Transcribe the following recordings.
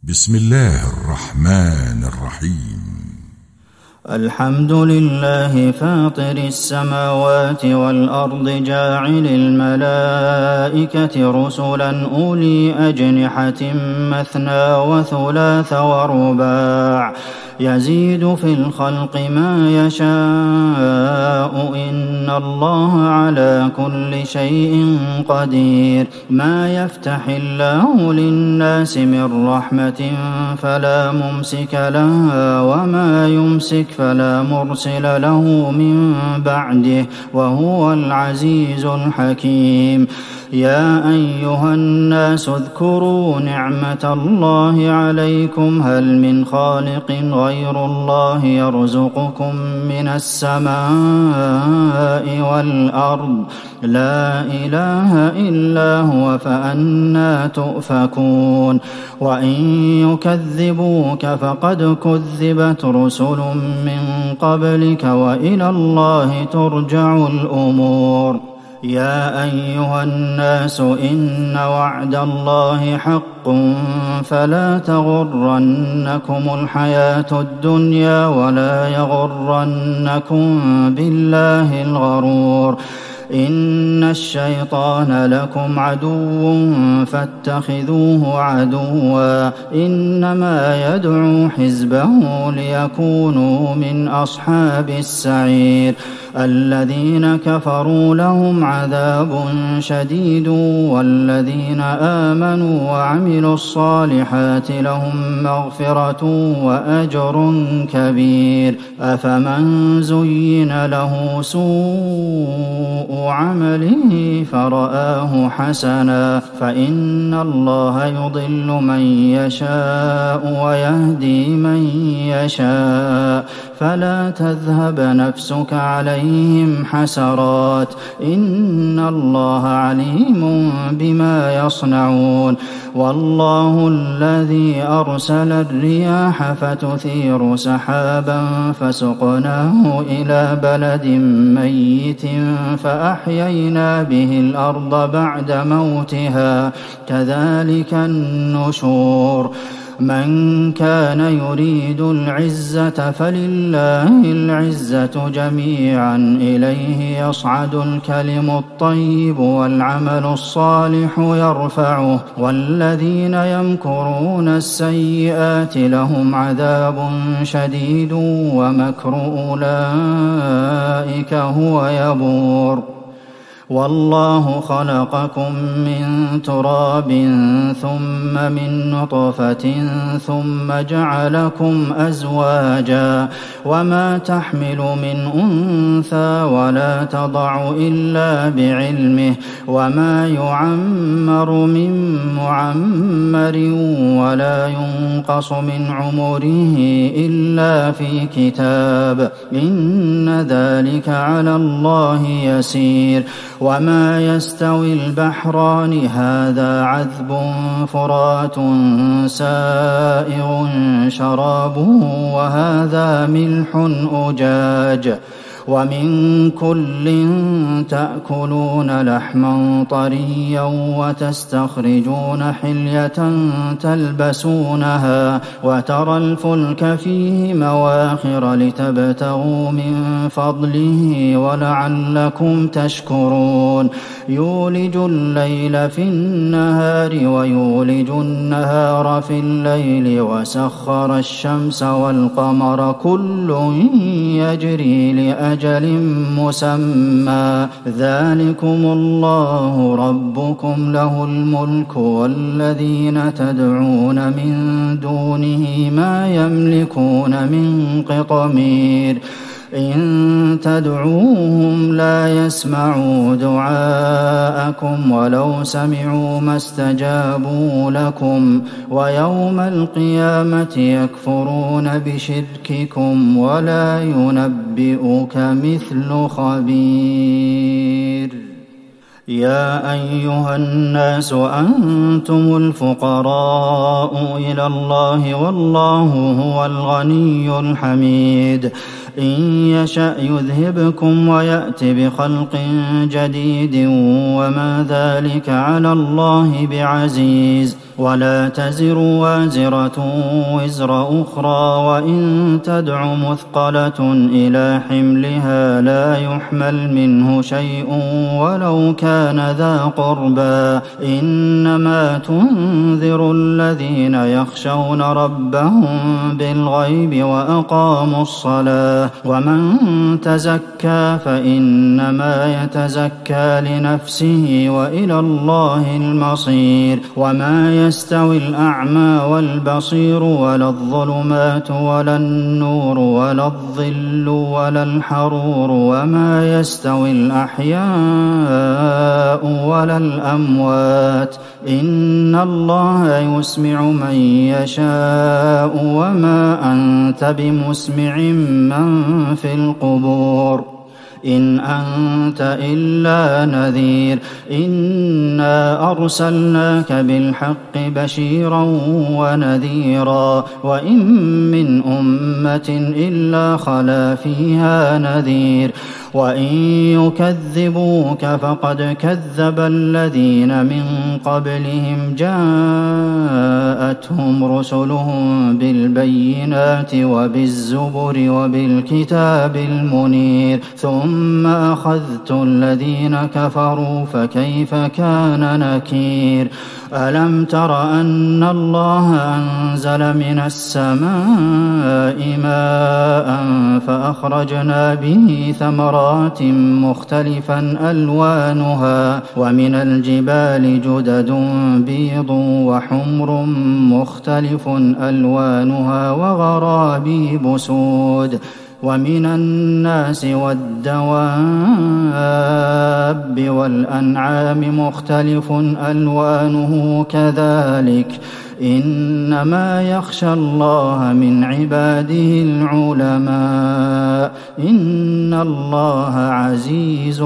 بسم الله الرحمن الرحيم. الحمد لله فاطر السماوات والأرض جاعل الملائكة رسلا أولي أجنحة مثنى وثلاث ورباع يزيد في الخلق ما يشاء إن الله على كل شيء قدير. ما يفتح الله للناس من رحمة فلا ممسك لها وما يمسك فلا مرسل له من بعده وهو العزيز الحكيم. يا أيها الناس اذكروا نعمة الله عليكم هل من خالق غير الله يرزقكم من السماء والأرض لا إله إلا هو فأنى تؤفكون. وإن يكذبوك فقد كذبت رسل من قبلك وإلى الله ترجع الأمور. يا أيها الناس إن وعد الله حق فلا تغرنكم الحياة الدنيا ولا يغرنكم بالله الغرور. إن الشيطان لكم عدو فاتخذوه عدوا إنما يدعو حزبه ليكونوا من أصحاب السعير. الذين كفروا لهم عذاب شديد والذين آمنوا وعملوا الصالحات لهم مغفرة وأجر كبير. أفمن زين له سوء عمله فرآه حسنا فإن الله يضل من يشاء ويهدي من يشاء فلا تذهب نفسك عليهم حسرات إن الله عليم بما يصنعون. والله الذي أرسل الرياح فتثير سحابا فسقناه إلى بلد ميت فأحيينا به الأرض بعد موتها كذلك النشور. من كان يريد العزة فلله العزة جميعا إليه يصعد الكلم الطيب والعمل الصالح يرفعه والذين يمكرون السيئات لهم عذاب شديد ومكر أولئك هو يبور. والله خلقكم من تراب ثم من نطفة ثم جعلكم أزواجا وما تحمل من أنثى ولا تضع إلا بعلمه وما يعمر من معمر ولا ينقص من عمره إلا في كتاب إن ذلك على الله يسير. وما يستوي البحران هذا عذب فرات سائغ شرابه وهذا ملح أجاج ومن كل تأكلون لحما طريا وتستخرجون حلية تلبسونها وترى الفلك فيه مواخر لتبتغوا من فضله ولعلكم تشكرون. يولج الليل في النهار ويولج النهار في الليل وسخر الشمس والقمر كل يجري لأجل مسمى ذلكم الله ربكم له الملك والذين تدعون من دونه ما يملكون من قطمير. إن تدعوهم لا يسمعوا دعاءكم ولو سمعوا ما استجابوا لكم ويوم القيامة يكفرون بشرككم ولا ينبئك مثل خبير. يا أيها الناس أنتم الفقراء إلى الله والله هو الغني الحميد. إن يشأ يذهبكم ويأت بخلق جديد وما ذلك على الله بعزيز ولا تزر وازرة وزر أخرى وإن تدع مثقلة إلى حملها لا يحمل منه شيء ولو كان ذا قربى إنما تنذر الذين يخشون ربهم بالغيب وأقاموا الصلاة ومن تزكى فإنما يتزكى لنفسه وإلى الله المصير وما يستوي الأعمى والبصير ولا الظلمات ولا النور ولا الظل ولا الحرور وما يستوي الأحياء ولا الأموات إن الله يسمع من يشاء وما أنت بمسمع من في القبور إن أنت إلا نذير إنا أرسلناك بالحق بشيرا ونذيرا وإن من أمة إلا خلا فيها نذير وإن يكذبوك فقد كذب الذين من قبلهم جاءتهم رسلهم بالبينات وبالزبر وبالكتاب المنير ثم أخذت الذين كفروا فكيف كان نكير ألم تر أن الله أنزل من السماء ماء فأخرجنا به ثمرات مختلفا ألوانها ومن الجبال جدد بيض وحمر مختلف ألوانها وغرابيب سود ومن الناس والدواب والأنعام مختلف ألوانه كذلك إنما يخشى الله من عباده العلماء إن الله عزيز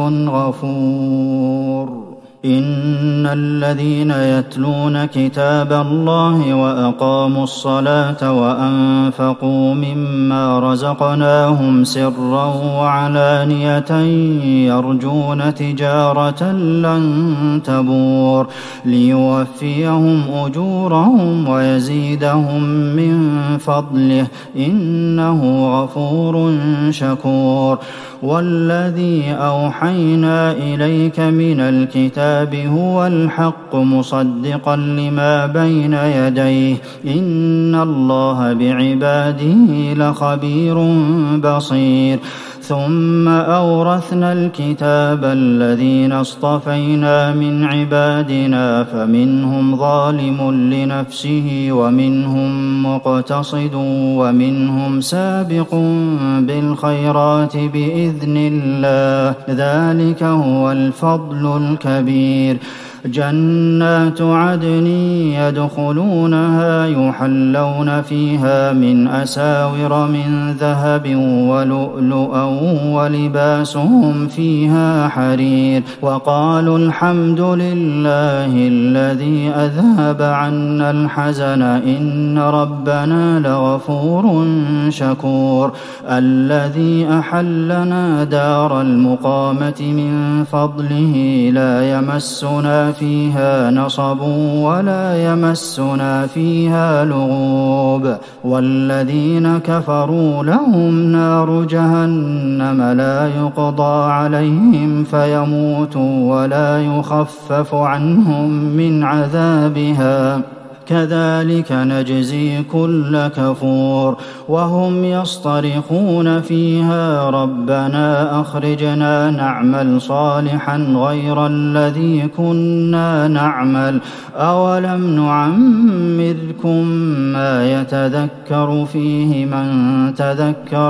غفور إن الذين يتلون كتاب الله وأقاموا الصلاة وأنفقوا مما رزقناهم سرا وعلانية يرجون تجارة لن تبور ليوفيهم أجورهم ويزيدهم من فضله إنه غفور شكور والذي أوحينا إليك من الكتاب هو الحق مصدقا لما بين يديه إن الله بعباده لخبير بصير ثم أورثنا الكتاب الذين اصطفينا من عبادنا فمنهم ظالم لنفسه ومنهم مقتصد ومنهم سابق بالخيرات بإذن الله ذلك هو الفضل الكبير جنات عدن يدخلونها يحلون فيها من أساور من ذهب ولؤلؤا ولباسهم فيها حرير وقالوا الحمد لله الذي أذهب عنا الحزن إن ربنا لغفور شكور الذي أحلنا دار المقامة من فضله لا يمسنا فيها نصب ولا يمسنا فيها لغوب والذين كفروا لهم نار جهنم لا يقضى عليهم فيموتوا ولا يخفف عنهم من عذابها كذلك نجزي كل كفور وهم يصطرخون فيها ربنا أخرجنا نعمل صالحا غير الذي كنا نعمل أولم نعمركم ما يتذكر فيه من تذكر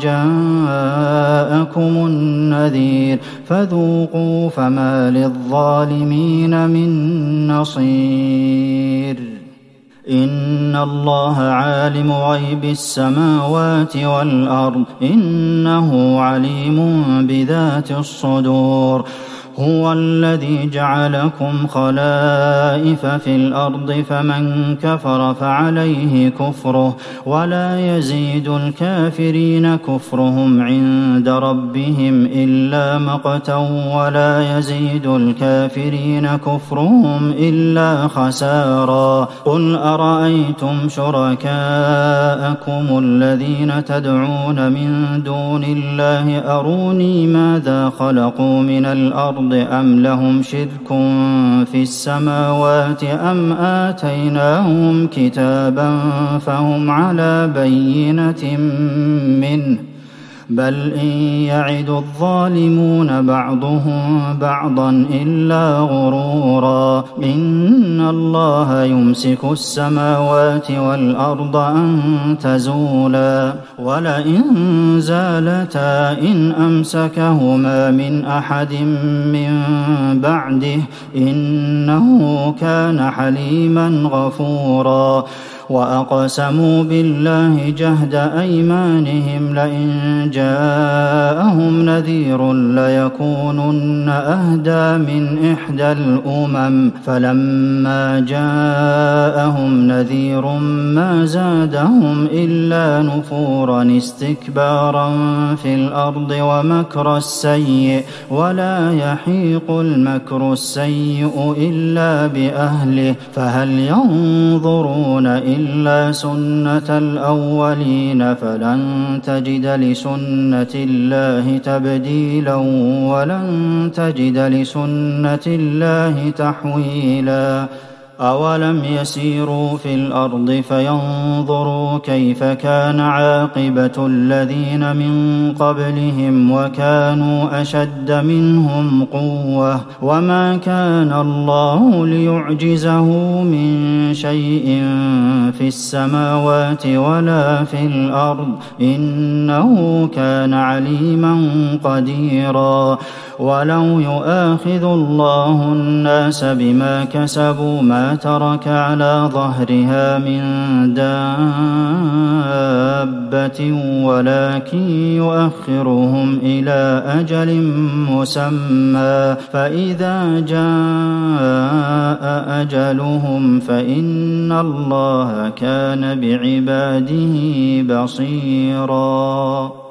وجاءكم النذير فذوقوا فما للظالمين من نصير إن الله عالم غيب السماوات والأرض إنه عليم بذات الصدور هو الذي جعلكم خلائف في الأرض فمن كفر فعليه كفره ولا يزيد الكافرين كفرهم عند ربهم إلا مقتا ولا يزيد الكافرين كفرهم إلا خسارا قل أرأيتم شركاءكم الذين تدعون من دون الله أروني ماذا خلقوا من الأرض أم لهم شرك في السماوات أم آتيناهم كتابا فهم على بينة منه بل إن يعد الظالمون بعضهم بعضا إلا غرورا إن الله يمسك السماوات والأرض أن تزولا ولئن زالتا إن أمسكهما من أحد من بعده إنه كان حليما غفورا وأقسموا بالله جهد أيمانهم لئن جاءهم نذير ليكونن أهدى من إحدى الأمم فلما جاءهم نذير ما زادهم إلا نفورا استكبارا في الأرض ومكر السيء ولا يحيق المكر السيء إلا بأهله فهل ينظرون إلا سنة الأولين فلن تجد لسنة الله تبديلا ولن تجد لسنة الله تحويلا أولم يسيروا في الأرض فينظروا كيف كان عاقبة الذين من قبلهم وكانوا أشد منهم قوة وما كان الله ليعجزه من شيء في السماوات ولا في الأرض إنه كان عليما قديرا ولو يؤاخذ الله الناس بما كسبوا ما ترك على ظهرها من دابة ولكن يؤخرهم إلى أجل مسمى فإذا جاء أجلهم فإن الله كان بعباده بصيرا